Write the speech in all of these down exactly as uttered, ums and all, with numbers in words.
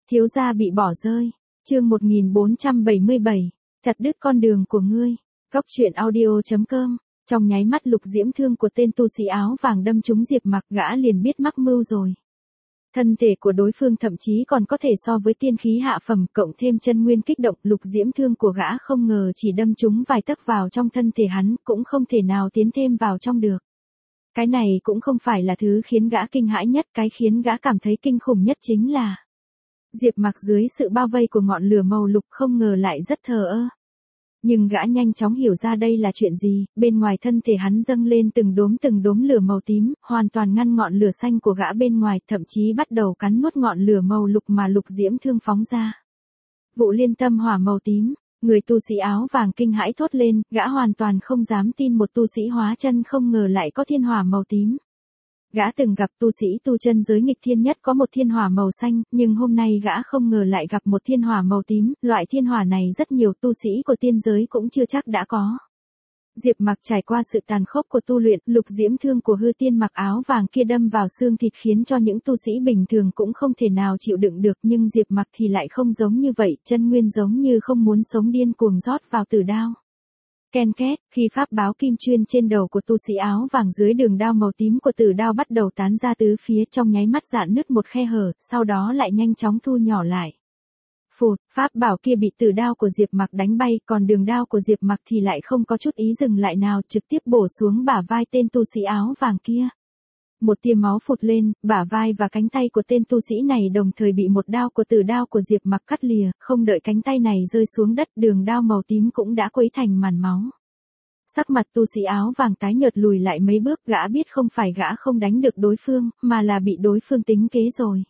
Thiếu gia bị bỏ rơi. Chương một nghìn bốn trăm bảy mươi bảy. Chặt đứt con đường của ngươi. Góc truyện audio chấm com. Trong nháy mắt Lục Diễm thương của tên tu sĩ áo vàng đâm trúng Diệp Mặc, gã liền biết mắc mưu rồi. Thân thể của đối phương thậm chí còn có thể so với tiên khí hạ phẩm, cộng thêm chân nguyên kích động, Lục Diễm thương của gã không ngờ chỉ đâm trúng vài tấc vào trong thân thể hắn, cũng không thể nào tiến thêm vào trong được. Cái này cũng không phải là thứ khiến gã kinh hãi nhất, cái khiến gã cảm thấy kinh khủng nhất chính là Diệp Mặc dưới sự bao vây của ngọn lửa màu lục không ngờ lại rất thờ ơ. Nhưng gã nhanh chóng hiểu ra đây là chuyện gì, bên ngoài thân thể hắn dâng lên từng đốm từng đốm lửa màu tím, hoàn toàn ngăn ngọn lửa xanh của gã bên ngoài, thậm chí bắt đầu cắn nuốt ngọn lửa màu lục mà Lục Diễm thương phóng ra. Vụ liên tâm hỏa màu tím, người tu sĩ áo vàng kinh hãi thốt lên, gã hoàn toàn không dám tin một tu sĩ hóa chân không ngờ lại có thiên hỏa màu tím. Gã từng gặp tu sĩ tu chân giới nghịch thiên nhất có một thiên hỏa màu xanh, nhưng hôm nay gã không ngờ lại gặp một thiên hỏa màu tím, loại thiên hỏa này rất nhiều tu sĩ của tiên giới cũng chưa chắc đã có. Diệp Mặc trải qua sự tàn khốc của tu luyện, Lục Diễm thương của hư tiên mặc áo vàng kia đâm vào xương thịt khiến cho những tu sĩ bình thường cũng không thể nào chịu đựng được, nhưng Diệp Mặc thì lại không giống như vậy, chân nguyên giống như không muốn sống điên cuồng rót vào tử đao. Ken két, khi pháp báo kim chuyên trên đầu của tu sĩ áo vàng dưới đường đao màu tím của tử đao bắt đầu tán ra tứ phía, trong nháy mắt rạn nứt một khe hở, sau đó lại nhanh chóng thu nhỏ lại. Phụt, pháp bảo kia bị tử đao của Diệp Mặc đánh bay, còn đường đao của Diệp Mặc thì lại không có chút ý dừng lại nào, trực tiếp bổ xuống bả vai tên tu sĩ áo vàng kia. Một tia máu phụt lên, bả vai và cánh tay của tên tu sĩ này đồng thời bị một đao của tử đao của Diệp Mặc cắt lìa, không đợi cánh tay này rơi xuống đất, đường đao màu tím cũng đã quấy thành màn máu. Sắc mặt tu sĩ áo vàng tái nhợt lùi lại mấy bước, gã biết không phải gã không đánh được đối phương, mà là bị đối phương tính kế rồi.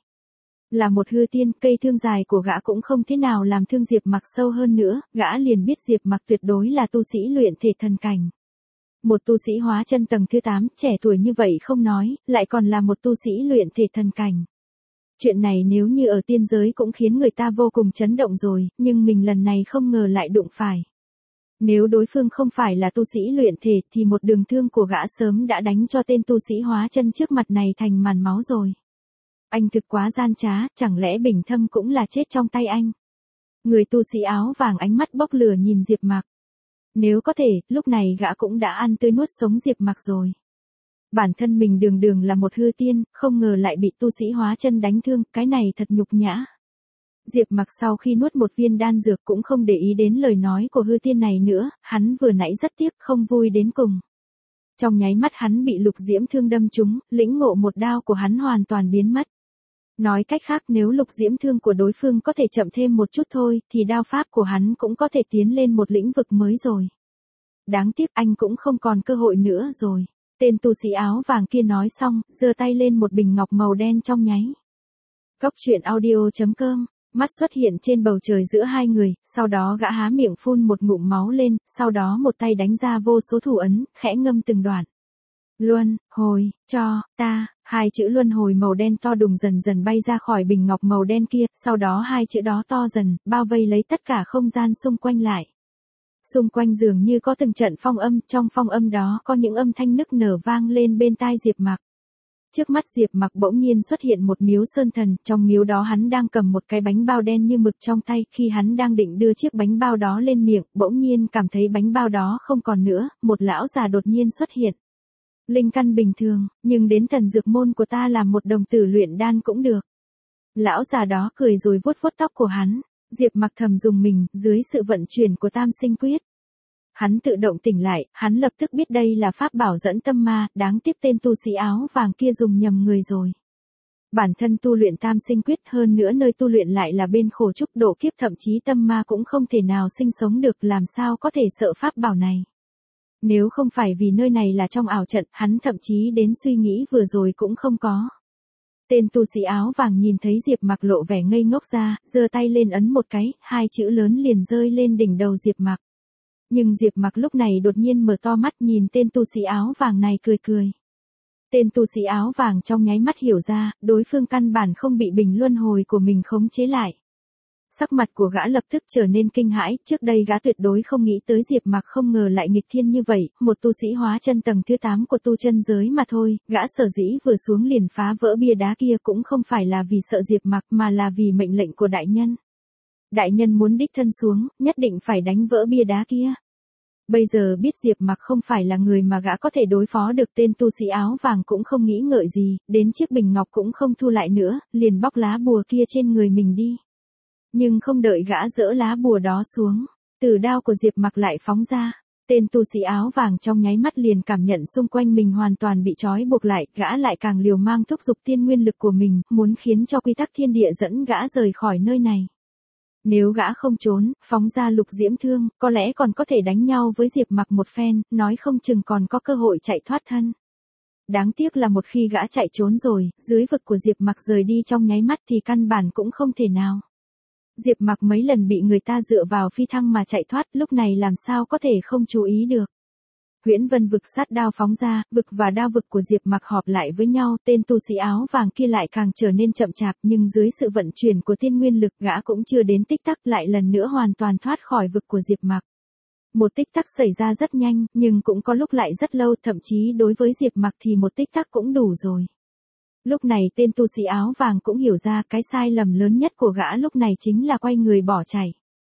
Là một hư tiên, cây thương dài của gã cũng không thế nào làm thương Diệp Mặc sâu hơn nữa, gã liền biết Diệp Mặc tuyệt đối là tu sĩ luyện thể thần cảnh. Một tu sĩ hóa chân tầng thứ tám, trẻ tuổi như vậy không nói, lại còn là một tu sĩ luyện thể thần cảnh. Chuyện này nếu như ở tiên giới cũng khiến người ta vô cùng chấn động rồi, nhưng mình lần này không ngờ lại đụng phải. Nếu đối phương không phải là tu sĩ luyện thể thì một đường thương của gã sớm đã đánh cho tên tu sĩ hóa chân trước mặt này thành màn máu rồi. Anh thực quá gian trá, chẳng lẽ Bình Thâm cũng là chết trong tay anh? Người tu sĩ áo vàng ánh mắt bốc lửa nhìn Diệp Mặc. Nếu có thể, lúc này gã cũng đã ăn tươi nuốt sống Diệp Mặc rồi. Bản thân mình đường đường là một hư tiên, không ngờ lại bị tu sĩ hóa chân đánh thương, cái này thật nhục nhã. Diệp Mặc sau khi nuốt một viên đan dược cũng không để ý đến lời nói của hư tiên này nữa, hắn vừa nãy rất tiếc không vui đến cùng. Trong nháy mắt hắn bị Lục Diễm thương đâm trúng, lĩnh ngộ một đao của hắn hoàn toàn biến mất. Nói cách khác nếu Lục Diễm thương của đối phương có thể chậm thêm một chút thôi, thì đao pháp của hắn cũng có thể tiến lên một lĩnh vực mới rồi. Đáng tiếc anh cũng không còn cơ hội nữa rồi. Tên tu sĩ áo vàng kia nói xong, giơ tay lên một bình ngọc màu đen trong nháy. Góc truyện audio chấm com, mắt xuất hiện trên bầu trời giữa hai người, sau đó gã há miệng phun một ngụm máu lên, sau đó một tay đánh ra vô số thủ ấn, khẽ ngâm từng đoạn. Luân, hồi, cho, ta, hai chữ luân hồi màu đen to đùng dần dần bay ra khỏi bình ngọc màu đen kia, sau đó hai chữ đó to dần, bao vây lấy tất cả không gian xung quanh lại. Xung quanh dường như có từng trận phong âm, trong phong âm đó có những âm thanh nức nở vang lên bên tai Diệp Mặc. Trước mắt Diệp Mặc bỗng nhiên xuất hiện một miếu sơn thần, trong miếu đó hắn đang cầm một cái bánh bao đen như mực trong tay, khi hắn đang định đưa chiếc bánh bao đó lên miệng, bỗng nhiên cảm thấy bánh bao đó không còn nữa, một lão già đột nhiên xuất hiện. Linh căn bình thường, nhưng đến thần dược môn của ta làm một đồng tử luyện đan cũng được. Lão già đó cười rồi vuốt vuốt tóc của hắn, Diệp Mặc thầm dùng mình, dưới sự vận chuyển của tam sinh quyết. Hắn tự động tỉnh lại, hắn lập tức biết đây là pháp bảo dẫn tâm ma, đáng tiếc tên tu sĩ áo vàng kia dùng nhầm người rồi. Bản thân tu luyện tam sinh quyết, hơn nữa nơi tu luyện lại là bên khổ trúc độ kiếp, thậm chí tâm ma cũng không thể nào sinh sống được, làm sao có thể sợ pháp bảo này. Nếu không phải vì nơi này là trong ảo trận, hắn thậm chí đến suy nghĩ vừa rồi cũng không có. Tên tu sĩ áo vàng nhìn thấy Diệp Mặc lộ vẻ ngây ngốc ra, giơ tay lên ấn một cái, hai chữ lớn liền rơi lên đỉnh đầu Diệp Mặc. Nhưng Diệp Mặc lúc này đột nhiên mở to mắt nhìn tên tu sĩ áo vàng này cười cười. Tên tu sĩ áo vàng trong nháy mắt hiểu ra, đối phương căn bản không bị bình luân hồi của mình khống chế lại. Sắc mặt của gã lập tức trở nên kinh hãi, trước đây gã tuyệt đối không nghĩ tới Diệp Mặc không ngờ lại nghịch thiên như vậy, một tu sĩ hóa chân tầng thứ tám của tu chân giới mà thôi, gã sở dĩ vừa xuống liền phá vỡ bia đá kia cũng không phải là vì sợ Diệp Mặc mà là vì mệnh lệnh của đại nhân. Đại nhân muốn đích thân xuống, nhất định phải đánh vỡ bia đá kia. Bây giờ biết Diệp Mặc không phải là người mà gã có thể đối phó được, tên tu sĩ áo vàng cũng không nghĩ ngợi gì, đến chiếc bình ngọc cũng không thu lại nữa, liền bóc lá bùa kia trên người mình đi. Nhưng không đợi gã dỡ lá bùa đó xuống, tử đao của Diệp Mặc lại phóng ra. Tên tu sĩ áo vàng trong nháy mắt liền cảm nhận xung quanh mình hoàn toàn bị trói buộc lại, gã lại càng liều mang thúc giục tiên nguyên lực của mình, muốn khiến cho quy tắc thiên địa dẫn gã rời khỏi nơi này. Nếu gã không trốn, phóng ra lục diễm thương, có lẽ còn có thể đánh nhau với Diệp Mặc một phen, nói không chừng còn có cơ hội chạy thoát thân. Đáng tiếc là một khi gã chạy trốn rồi, dưới vực của Diệp Mặc rời đi trong nháy mắt thì căn bản cũng không thể nào. Diệp Mặc mấy lần bị người ta dựa vào phi thăng mà chạy thoát, lúc này làm sao có thể không chú ý được. Huyễn Vân vực sát đao phóng ra, vực và đao vực của Diệp Mặc họp lại với nhau, tên tu sĩ áo vàng kia lại càng trở nên chậm chạp, nhưng dưới sự vận chuyển của tiên nguyên lực, gã cũng chưa đến tích tắc lại lần nữa hoàn toàn thoát khỏi vực của Diệp Mặc. Một tích tắc xảy ra rất nhanh, nhưng cũng có lúc lại rất lâu, thậm chí đối với Diệp Mặc thì một tích tắc cũng đủ rồi. Lúc này tên tu sĩ áo vàng cũng hiểu ra cái sai lầm lớn nhất của gã lúc này chính là quay người bỏ chạy.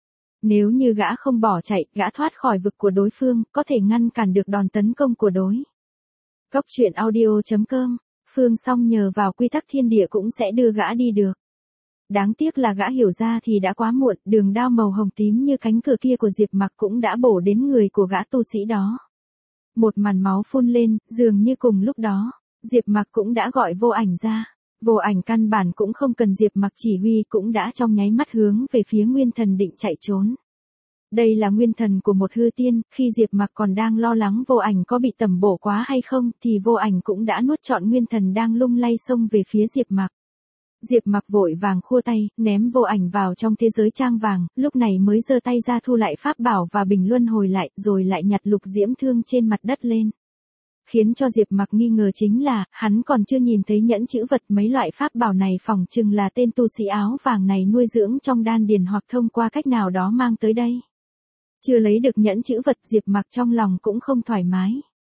Nếu như gã không bỏ chạy, gã thoát khỏi vực của đối phương, có thể ngăn cản được đòn tấn công của đối. Góc truyện audio chấm com, Phương Song nhờ vào quy tắc thiên địa cũng sẽ đưa gã đi được. Đáng tiếc là gã hiểu ra thì đã quá muộn, đường đao màu hồng tím như cánh cửa kia của Diệp Mặc cũng đã bổ đến người của gã tu sĩ đó. Một màn máu phun lên, dường như cùng lúc đó, Diệp Mặc cũng đã gọi Vô Ảnh ra. Vô Ảnh căn bản cũng không cần Diệp Mặc chỉ huy cũng đã trong nháy mắt hướng về phía Nguyên Thần định chạy trốn. Đây là nguyên thần của một hư tiên, khi Diệp Mặc còn đang lo lắng Vô Ảnh có bị tẩm bổ quá hay không thì Vô Ảnh cũng đã nuốt trọn nguyên thần đang lung lay xông về phía Diệp Mặc. Diệp Mặc vội vàng khua tay, ném Vô Ảnh vào trong thế giới trang vàng, lúc này mới giơ tay ra thu lại pháp bảo và bình luân hồi lại, rồi lại nhặt lục diễm thương trên mặt đất lên. Khiến cho Diệp Mặc nghi ngờ chính là, hắn còn chưa nhìn thấy nhẫn chữ vật, mấy loại pháp bảo này phỏng chừng là tên tu sĩ áo vàng này nuôi dưỡng trong đan điền hoặc thông qua cách nào đó mang tới đây. Chưa lấy được nhẫn chữ vật, Diệp Mặc trong lòng cũng không thoải mái.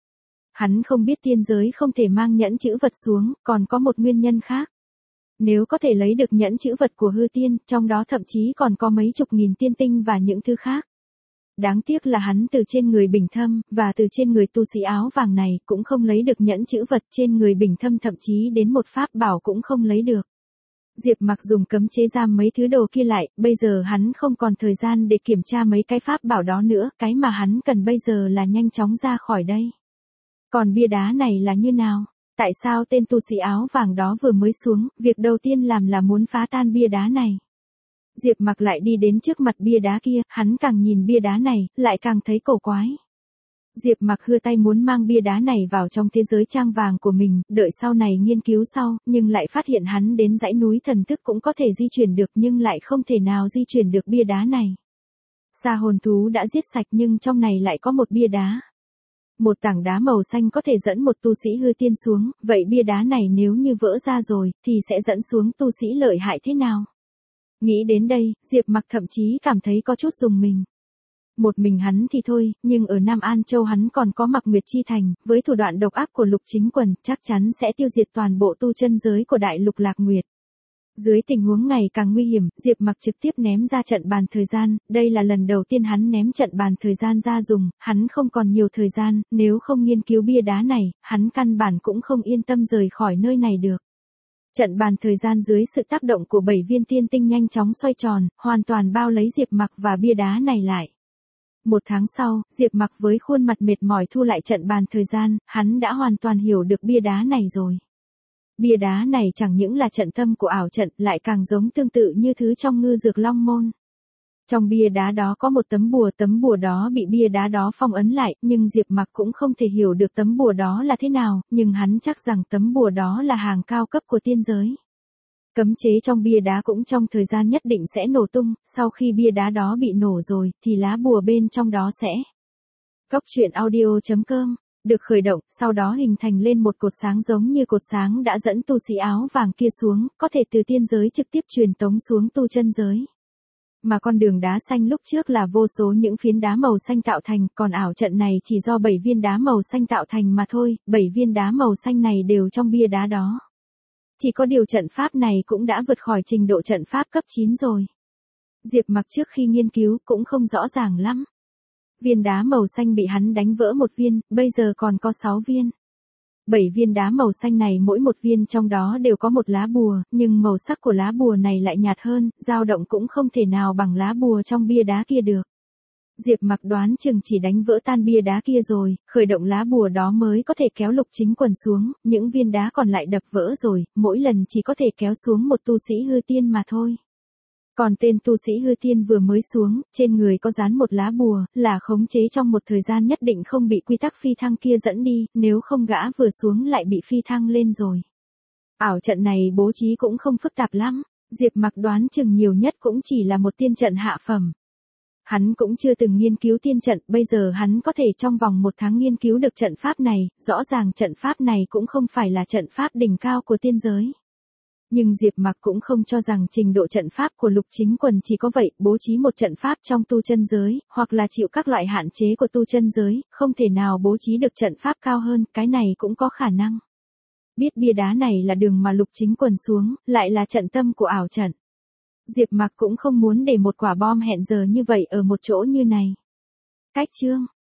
Hắn không biết tiên giới không thể mang nhẫn chữ vật xuống, còn có một nguyên nhân khác. Nếu có thể lấy được nhẫn chữ vật của hư tiên, trong đó thậm chí còn có mấy chục nghìn tiên tinh và những thứ khác. Đáng tiếc là hắn từ trên người Bình Thâm, và từ trên người tu sĩ áo vàng này, cũng không lấy được nhẫn chữ vật, trên người Bình Thâm thậm chí đến một pháp bảo cũng không lấy được. Diệp Mặc dùng cấm chế giam mấy thứ đồ kia lại, bây giờ hắn không còn thời gian để kiểm tra mấy cái pháp bảo đó nữa, cái mà hắn cần bây giờ là nhanh chóng ra khỏi đây. Còn bia đá này là như nào? Tại sao tên tu sĩ áo vàng đó vừa mới xuống, việc đầu tiên làm là muốn phá tan bia đá này? Diệp Mặc lại đi đến trước mặt bia đá kia, hắn càng nhìn bia đá này, lại càng thấy cổ quái. Diệp Mặc hưa tay muốn mang bia đá này vào trong thế giới trang vàng của mình, đợi sau này nghiên cứu sau, nhưng lại phát hiện hắn đến dãy núi thần thức cũng có thể di chuyển được nhưng lại không thể nào di chuyển được bia đá này. Sa hồn thú đã giết sạch nhưng trong này lại có một bia đá. Một tảng đá màu xanh có thể dẫn một tu sĩ hư tiên xuống, vậy bia đá này nếu như vỡ ra rồi, thì sẽ dẫn xuống tu sĩ lợi hại thế nào? Nghĩ đến đây, Diệp Mặc thậm chí cảm thấy có chút rùng mình. Một mình hắn thì thôi, nhưng ở Nam An Châu hắn còn có Mặc Nguyệt Chi Thành, với thủ đoạn độc ác của Lục Chính Quần, chắc chắn sẽ tiêu diệt toàn bộ tu chân giới của Đại Lục Lạc Nguyệt. Dưới tình huống ngày càng nguy hiểm, Diệp Mặc trực tiếp ném ra trận bàn thời gian, đây là lần đầu tiên hắn ném trận bàn thời gian ra dùng, hắn không còn nhiều thời gian, nếu không nghiên cứu bia đá này, hắn căn bản cũng không yên tâm rời khỏi nơi này được. Trận bàn thời gian dưới sự tác động của bảy viên tiên tinh nhanh chóng xoay tròn, hoàn toàn bao lấy Diệp Mặc và bia đá này lại. Một tháng sau, Diệp Mặc với khuôn mặt mệt mỏi thu lại trận bàn thời gian, hắn đã hoàn toàn hiểu được bia đá này rồi. Bia đá này chẳng những là trận tâm của ảo trận, lại càng giống tương tự như thứ trong Ngư Dược Long Môn. Trong bia đá đó có một tấm bùa, tấm bùa đó bị bia đá đó phong ấn lại, nhưng Diệp Mặc cũng không thể hiểu được tấm bùa đó là thế nào, nhưng hắn chắc rằng tấm bùa đó là hàng cao cấp của tiên giới. Cấm chế trong bia đá cũng trong thời gian nhất định sẽ nổ tung, sau khi bia đá đó bị nổ rồi, thì lá bùa bên trong đó sẽ. Góc truyện audio chấm com được khởi động, sau đó hình thành lên một cột sáng giống như cột sáng đã dẫn tu sĩ áo vàng kia xuống, có thể từ tiên giới trực tiếp truyền tống xuống tu chân giới. Mà con đường đá xanh lúc trước là vô số những phiến đá màu xanh tạo thành, còn ảo trận này chỉ do bảy viên đá màu xanh tạo thành mà thôi, bảy viên đá màu xanh này đều trong bia đá đó. Chỉ có điều trận pháp này cũng đã vượt khỏi trình độ trận pháp cấp chín rồi. Diệp Mặc trước khi nghiên cứu cũng không rõ ràng lắm. Viên đá màu xanh bị hắn đánh vỡ một viên, bây giờ còn có sáu viên. Bảy viên đá màu xanh này mỗi một viên trong đó đều có một lá bùa, nhưng màu sắc của lá bùa này lại nhạt hơn, dao động cũng không thể nào bằng lá bùa trong bia đá kia được. Diệp Mặc đoán chừng chỉ đánh vỡ tan bia đá kia rồi, khởi động lá bùa đó mới có thể kéo Lục Chính Quần xuống, những viên đá còn lại đập vỡ rồi, mỗi lần chỉ có thể kéo xuống một tu sĩ hư tiên mà thôi. Còn tên tu sĩ hư tiên vừa mới xuống, trên người có dán một lá bùa, là khống chế trong một thời gian nhất định không bị quy tắc phi thăng kia dẫn đi, nếu không gã vừa xuống lại bị phi thăng lên rồi. Ảo trận này bố trí cũng không phức tạp lắm, Diệp Mặc đoán chừng nhiều nhất cũng chỉ là một tiên trận hạ phẩm. Hắn cũng chưa từng nghiên cứu tiên trận, bây giờ hắn có thể trong vòng một tháng nghiên cứu được trận pháp này, rõ ràng trận pháp này cũng không phải là trận pháp đỉnh cao của tiên giới. Nhưng Diệp Mặc cũng không cho rằng trình độ trận pháp của Lục Chính Quần chỉ có vậy, bố trí một trận pháp trong tu chân giới, hoặc là chịu các loại hạn chế của tu chân giới, không thể nào bố trí được trận pháp cao hơn, cái này cũng có khả năng. Biết bia đá này là đường mà Lục Chính Quần xuống, lại là trận tâm của ảo trận. Diệp Mặc cũng không muốn để một quả bom hẹn giờ như vậy ở một chỗ như này. Cách chương